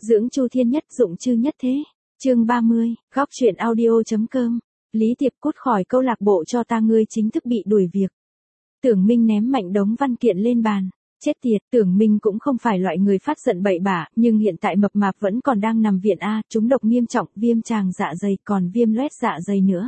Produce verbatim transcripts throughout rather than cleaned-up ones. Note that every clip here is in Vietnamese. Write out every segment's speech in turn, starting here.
Dưỡng Chu Thiên Nhất dụng chư nhất thế. Chương ba mươi, góc truyện audio.com. Lý Tiệp cút khỏi câu lạc bộ cho ta ngươi chính thức bị đuổi việc. Tưởng Minh ném mạnh đống văn kiện lên bàn. Chết tiệt, Tưởng Minh cũng không phải loại người phát giận bậy bạ, nhưng hiện tại mập mạp vẫn còn đang nằm viện A, trúng độc nghiêm trọng, viêm tràng dạ dày còn viêm loét dạ dày nữa.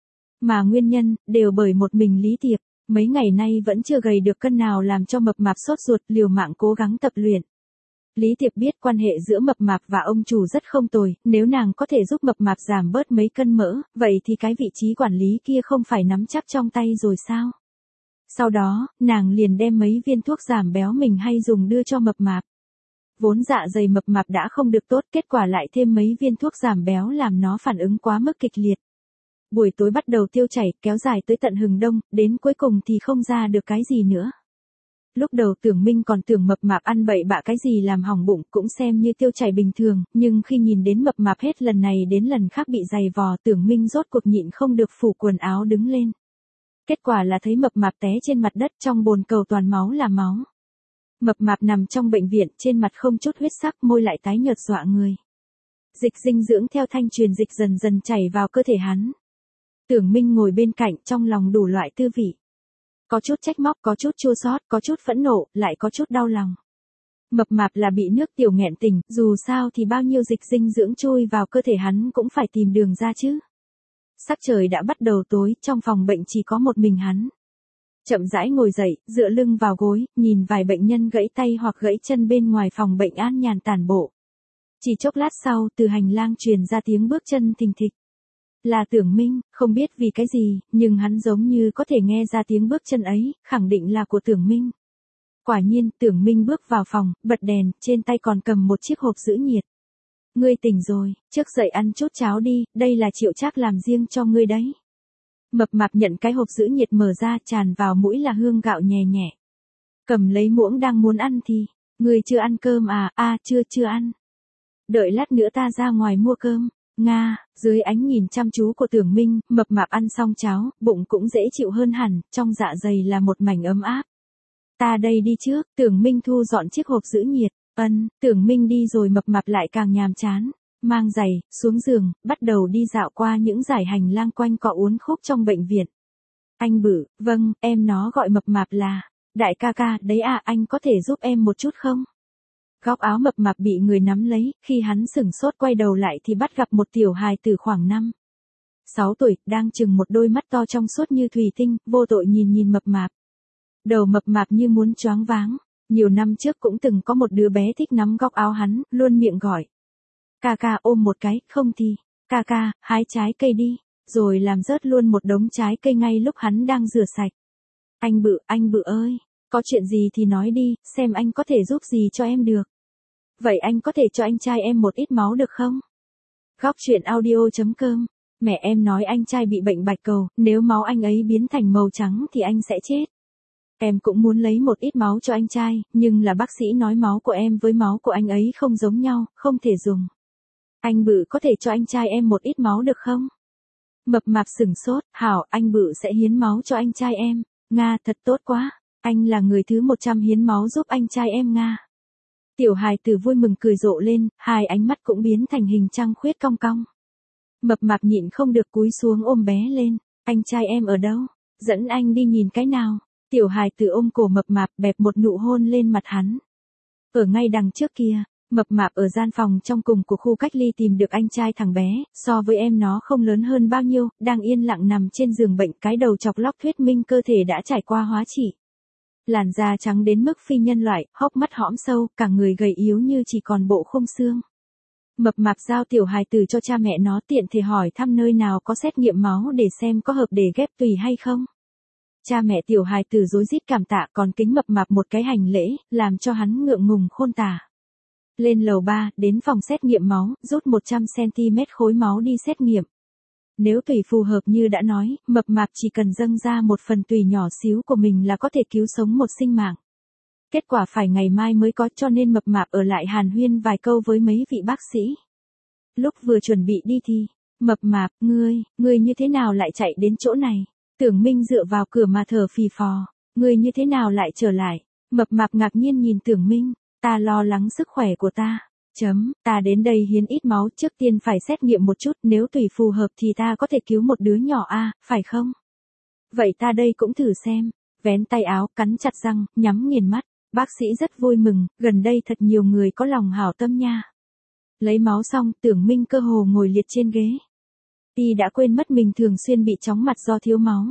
Mà nguyên nhân, đều bởi một mình Lý Tiệp, mấy ngày nay vẫn chưa gầy được cân nào làm cho mập mạp sốt ruột liều mạng cố gắng tập luyện. Lý Tiệp biết quan hệ giữa mập mạp và ông chủ rất không tồi, nếu nàng có thể giúp mập mạp giảm bớt mấy cân mỡ, vậy thì cái vị trí quản lý kia không phải nắm chắc trong tay rồi sao? Sau đó, nàng liền đem mấy viên thuốc giảm béo mình hay dùng đưa cho mập mạp. Vốn dạ dày mập mạp đã không được tốt, kết quả lại thêm mấy viên thuốc giảm béo làm nó phản ứng quá mức kịch liệt. Buổi tối bắt đầu tiêu chảy, kéo dài tới tận hừng đông, đến cuối cùng thì không ra được cái gì nữa. Lúc đầu Tưởng Minh còn tưởng mập mạp ăn bậy bạ cái gì làm hỏng bụng, cũng xem như tiêu chảy bình thường, nhưng khi nhìn đến mập mạp hết lần này đến lần khác bị dày vò, Tưởng Minh rốt cuộc nhịn không được phủ quần áo đứng lên. Kết quả là thấy mập mạp té trên mặt đất, trong bồn cầu toàn máu là máu. Mập mạp nằm trong bệnh viện, trên mặt không chút huyết sắc, môi lại tái nhợt dọa người. Dịch dinh dưỡng theo thanh truyền dịch dần dần chảy vào cơ thể hắn. Tưởng Minh ngồi bên cạnh, trong lòng đủ loại tư vị. Có chút trách móc, có chút chua xót, có chút phẫn nộ, lại có chút đau lòng. Mập mạp là bị nước tiểu nghẹn tình, dù sao thì bao nhiêu dịch dinh dưỡng chui vào cơ thể hắn cũng phải tìm đường ra chứ. Sắc trời đã bắt đầu tối, trong phòng bệnh chỉ có một mình hắn. Chậm rãi ngồi dậy, dựa lưng vào gối, nhìn vài bệnh nhân gãy tay hoặc gãy chân bên ngoài phòng bệnh an nhàn tản bộ. Chỉ chốc lát sau, từ hành lang truyền ra tiếng bước chân thình thịch. Là Tưởng Minh, không biết vì cái gì, nhưng hắn giống như có thể nghe ra tiếng bước chân ấy, khẳng định là của Tưởng Minh. Quả nhiên, Tưởng Minh bước vào phòng, bật đèn, trên tay còn cầm một chiếc hộp giữ nhiệt. Ngươi tỉnh rồi, trước dậy ăn chút cháo đi, đây là Triệu Trác làm riêng cho ngươi đấy. Mập mạp nhận cái hộp giữ nhiệt mở ra, tràn vào mũi là hương gạo nhẹ nhẹ. Cầm lấy muỗng đang muốn ăn thì, ngươi chưa ăn cơm à, a à, chưa chưa ăn. Đợi lát nữa ta ra ngoài mua cơm. Nga, dưới ánh nhìn chăm chú của Tưởng Minh, mập mạp ăn xong cháo, bụng cũng dễ chịu hơn hẳn, trong dạ dày là một mảnh ấm áp. Ta đây đi trước, Tưởng Minh thu dọn chiếc hộp giữ nhiệt, ân, Tưởng Minh đi rồi mập mạp lại càng nhàm chán, mang giày, xuống giường, bắt đầu đi dạo qua những dải hành lang quanh cọ uốn khúc trong bệnh viện. Anh Bự, vâng, em nó gọi mập mạp là, đại ca ca, đấy à, anh có thể giúp em một chút không? Góc áo mập mạp bị người nắm lấy, khi hắn sửng sốt quay đầu lại thì bắt gặp một tiểu hài từ khoảng năm, sáu tuổi, đang chừng một đôi mắt to trong suốt như thủy tinh, vô tội nhìn nhìn mập mạp. Đầu mập mạp như muốn choáng váng, nhiều năm trước cũng từng có một đứa bé thích nắm góc áo hắn, luôn miệng gọi. Ca ca ôm một cái, không thì, ca ca, hái trái cây đi, rồi làm rớt luôn một đống trái cây ngay lúc hắn đang rửa sạch. Anh Bự, anh Bự ơi! Có chuyện gì thì nói đi, xem anh có thể giúp gì cho em được. Vậy anh có thể cho anh trai em một ít máu được không? Góc truyện audio.com. Mẹ em nói anh trai bị bệnh bạch cầu, nếu máu anh ấy biến thành màu trắng thì anh sẽ chết. Em cũng muốn lấy một ít máu cho anh trai, nhưng là bác sĩ nói máu của em với máu của anh ấy không giống nhau, không thể dùng. Anh Bự có thể cho anh trai em một ít máu được không? Mập mạp sửng sốt, hảo, anh Bự sẽ hiến máu cho anh trai em. Nga, thật tốt quá. Anh là người thứ một trăm hiến máu giúp anh trai em Nga. Tiểu hài tử vui mừng cười rộ lên, hai ánh mắt cũng biến thành hình trăng khuyết cong cong. Mập mạp nhịn không được cúi xuống ôm bé lên. Anh trai em ở đâu? Dẫn anh đi nhìn cái nào. Tiểu hài tử ôm cổ mập mạp bẹp một nụ hôn lên mặt hắn. Ở ngay đằng trước kia, mập mạp ở gian phòng trong cùng của khu cách ly tìm được anh trai thằng bé, so với em nó không lớn hơn bao nhiêu, đang yên lặng nằm trên giường bệnh, cái đầu chọc lóc thuyết minh cơ thể đã trải qua hóa trị. Làn da trắng đến mức phi nhân loại, hốc mắt hõm sâu, cả người gầy yếu như chỉ còn bộ khung xương. Mập mạp giao tiểu hài tử cho cha mẹ nó, tiện thể hỏi thăm nơi nào có xét nghiệm máu để xem có hợp để ghép tùy hay không. Cha mẹ tiểu hài tử rối rít cảm tạ, còn kính mập mạp một cái hành lễ, làm cho hắn ngượng ngùng khôn tả. Lên lầu ba, đến phòng xét nghiệm máu, rút một trăm xăng ti mét khối máu đi xét nghiệm. Nếu tùy phù hợp như đã nói, mập mạp chỉ cần dâng ra một phần tùy nhỏ xíu của mình là có thể cứu sống một sinh mạng. Kết quả phải ngày mai mới có, cho nên mập mạp ở lại hàn huyên vài câu với mấy vị bác sĩ. Lúc vừa chuẩn bị đi thì, mập mạp, ngươi, ngươi như thế nào lại chạy đến chỗ này? Tưởng Minh dựa vào cửa mà thở phì phò, ngươi như thế nào lại trở lại? Mập mạp ngạc nhiên nhìn Tưởng Minh, ta lo lắng sức khỏe của ta. Chấm, ta đến đây hiến ít máu, trước tiên phải xét nghiệm một chút, nếu tùy phù hợp thì ta có thể cứu một đứa nhỏ a, phải không? Vậy ta đây cũng thử xem. Vén tay áo, cắn chặt răng, nhắm nghiền mắt. Bác sĩ rất vui mừng, gần đây thật nhiều người có lòng hảo tâm nha. Lấy máu xong, Tưởng Minh cơ hồ ngồi liệt trên ghế. Y đã quên mất mình thường xuyên bị chóng mặt do thiếu máu.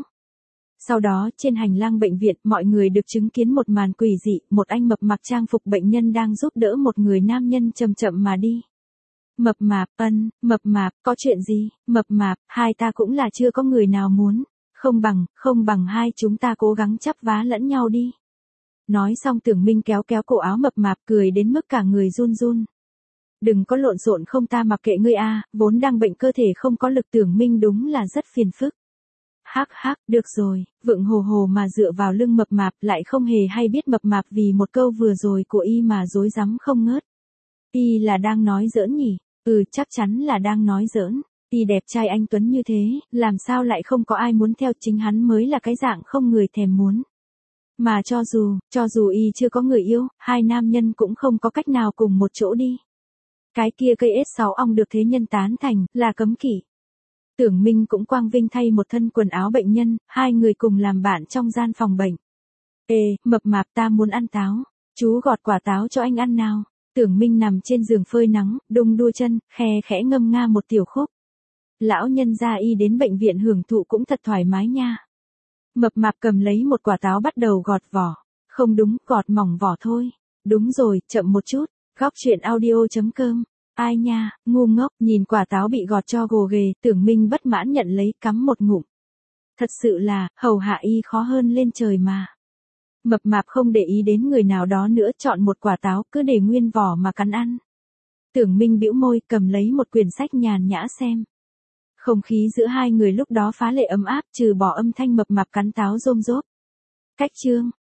Sau đó, trên hành lang bệnh viện, mọi người được chứng kiến một màn quỷ dị, một anh mập mặc trang phục bệnh nhân đang giúp đỡ một người nam nhân chậm chậm mà đi. Mập mạp, ân, mập mạp, có chuyện gì, mập mạp, hai ta cũng là chưa có người nào muốn. Không bằng, không bằng hai chúng ta cố gắng chắp vá lẫn nhau đi. Nói xong Tưởng Minh kéo kéo cổ áo mập mạp cười đến mức cả người run run. Đừng có lộn xộn không, ta mặc kệ ngươi a, vốn đang bệnh cơ thể không có lực. Tưởng Minh đúng là rất phiền phức. Hắc hắc, được rồi, vựng hồ hồ mà dựa vào lưng mập mạp, lại không hề hay biết mập mạp vì một câu vừa rồi của y mà rối rắm không ngớt. Y là đang nói giỡn nhỉ? Ừ, chắc chắn là đang nói giỡn. Y đẹp trai anh tuấn như thế, làm sao lại không có ai muốn theo, chính hắn mới là cái dạng không người thèm muốn. Mà cho dù, cho dù y chưa có người yêu, hai nam nhân cũng không có cách nào cùng một chỗ đi. Cái kia cây ét sáu ong được thế nhân tán thành, là cấm kỵ. Tưởng Minh cũng quang vinh thay một thân quần áo bệnh nhân, hai người cùng làm bạn trong gian phòng bệnh. Ê, mập mạp, ta muốn ăn táo. Chú gọt quả táo cho anh ăn nào. Tưởng Minh nằm trên giường phơi nắng, đung đua chân, khe khẽ ngâm nga một tiểu khúc. Lão nhân gia y đến bệnh viện hưởng thụ cũng thật thoải mái nha. Mập mạp cầm lấy một quả táo bắt đầu gọt vỏ. Không đúng, gọt mỏng vỏ thôi. Đúng rồi, chậm một chút. Góc chuyện audio chấm com. Ai nha, ngu ngốc, nhìn quả táo bị gọt cho gồ ghề, Tưởng Minh bất mãn nhận lấy, cắm một ngụm. Thật sự là, hầu hạ y khó hơn lên trời mà. Mập mạp không để ý đến người nào đó nữa, chọn một quả táo, cứ để nguyên vỏ mà cắn ăn. Tưởng Minh bĩu môi, cầm lấy một quyển sách nhàn nhã xem. Không khí giữa hai người lúc đó phá lệ ấm áp, trừ bỏ âm thanh mập mạp cắn táo rôm rốp. Cách chương.